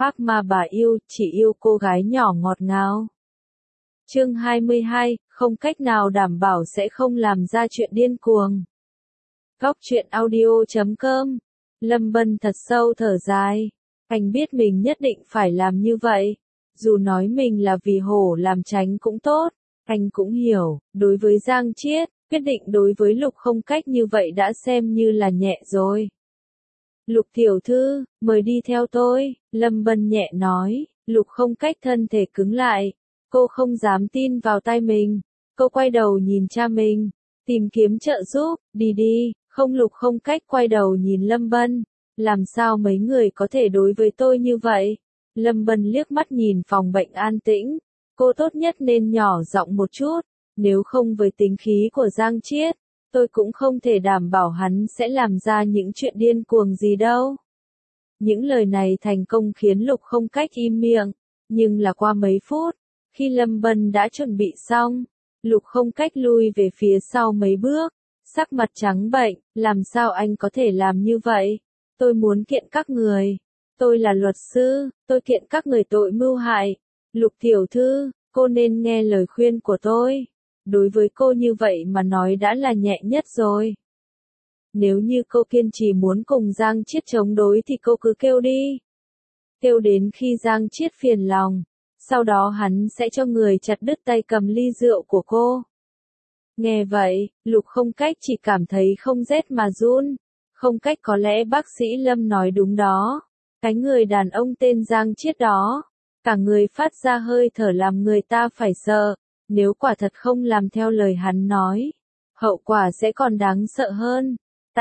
Ác mà bà yêu, chỉ yêu cô gái nhỏ ngọt ngào. Chương 22, không cách nào đảm bảo sẽ không làm ra chuyện điên cuồng. Góc truyện audio.com. Lâm Bân thật sâu thở dài. Anh biết mình nhất định phải làm như vậy. Dù nói mình là vì hổ làm tránh cũng tốt. Anh cũng hiểu, đối với Giang Chiết, quyết định đối với Lục Không Cách như vậy đã xem như là nhẹ rồi. Lục tiểu thư, mời đi theo tôi, Lâm Bân nhẹ nói. Lục Không Cách thân thể cứng lại. Cô không dám tin vào tai mình. Cô quay đầu nhìn cha mình, tìm kiếm trợ giúp, đi đi, không. Lục Không Cách quay đầu nhìn Lâm Bân. Làm sao mấy người có thể đối với tôi như vậy? Lâm Bân liếc mắt nhìn phòng bệnh an tĩnh. Cô tốt nhất nên nhỏ giọng một chút, nếu không với tính khí của Giang Chiết, tôi cũng không thể đảm bảo hắn sẽ làm ra những chuyện điên cuồng gì đâu. Những lời này thành công khiến Lục Không Cách im miệng, nhưng là qua mấy phút, khi Lâm Bân đã chuẩn bị xong, Lục Không Cách lui về phía sau mấy bước, sắc mặt trắng bệch, làm sao anh có thể làm như vậy? Tôi muốn kiện các người. Tôi là luật sư, tôi kiện các người tội mưu hại. Lục tiểu thư, cô nên nghe lời khuyên của tôi. Đối với cô như vậy mà nói đã là nhẹ nhất rồi. Nếu như cô kiên trì muốn cùng Giang Chiết chống đối thì cô cứ kêu đi. Kêu đến khi Giang Chiết phiền lòng. Sau đó hắn sẽ cho người chặt đứt tay cầm ly rượu của cô. Nghe vậy, Lục Không Cách chỉ cảm thấy không rét mà run. Không cách có lẽ bác sĩ Lâm nói đúng đó. Cái người đàn ông tên Giang Chiết đó. Cả người phát ra hơi thở làm người ta phải sợ. Nếu quả thật không làm theo lời hắn nói, hậu quả sẽ còn đáng sợ hơn.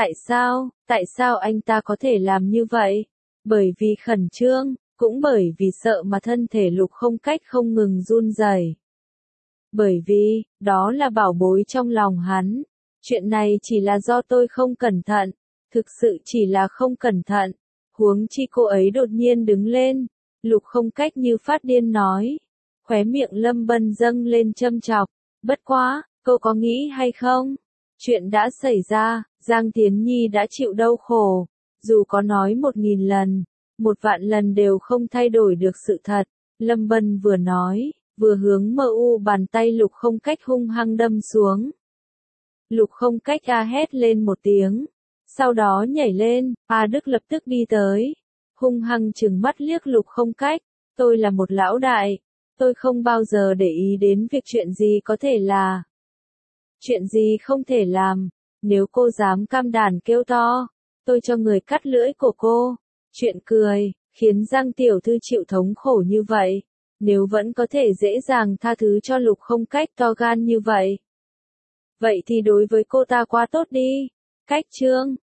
Tại sao anh ta có thể làm như vậy? Bởi vì khẩn trương, cũng bởi vì sợ mà thân thể Lục Không Cách không ngừng run rẩy. Bởi vì, đó là bảo bối trong lòng hắn. Chuyện này chỉ là do tôi không cẩn thận, thực sự chỉ là không cẩn thận. Huống chi cô ấy đột nhiên đứng lên, Lục Không Cách như phát điên nói. Khóe miệng Lâm Bân dâng lên châm chọc, bất quá, cô có nghĩ hay không? Chuyện đã xảy ra, Giang Tiến Nhi đã chịu đau khổ, dù có nói 1000 lần, 1.000.000 lần đều không thay đổi được sự thật. Lâm Bân vừa nói, vừa hướng bàn tay Lục Không Cách hung hăng đâm xuống. Lục Không Cách hét lên một tiếng, sau đó nhảy lên, Đức lập tức đi tới, hung hăng trừng mắt liếc Lục Không Cách, tôi là một lão đại. Tôi không bao giờ để ý đến việc chuyện gì có thể là, chuyện gì không thể làm. Nếu cô dám cam đảm kêu to, tôi cho người cắt lưỡi của cô. Chuyện cười, khiến Giang tiểu thư chịu thống khổ như vậy. Nếu vẫn có thể dễ dàng tha thứ cho Lục Không Cách to gan như vậy. Vậy thì đối với cô ta quá tốt đi. Cách chương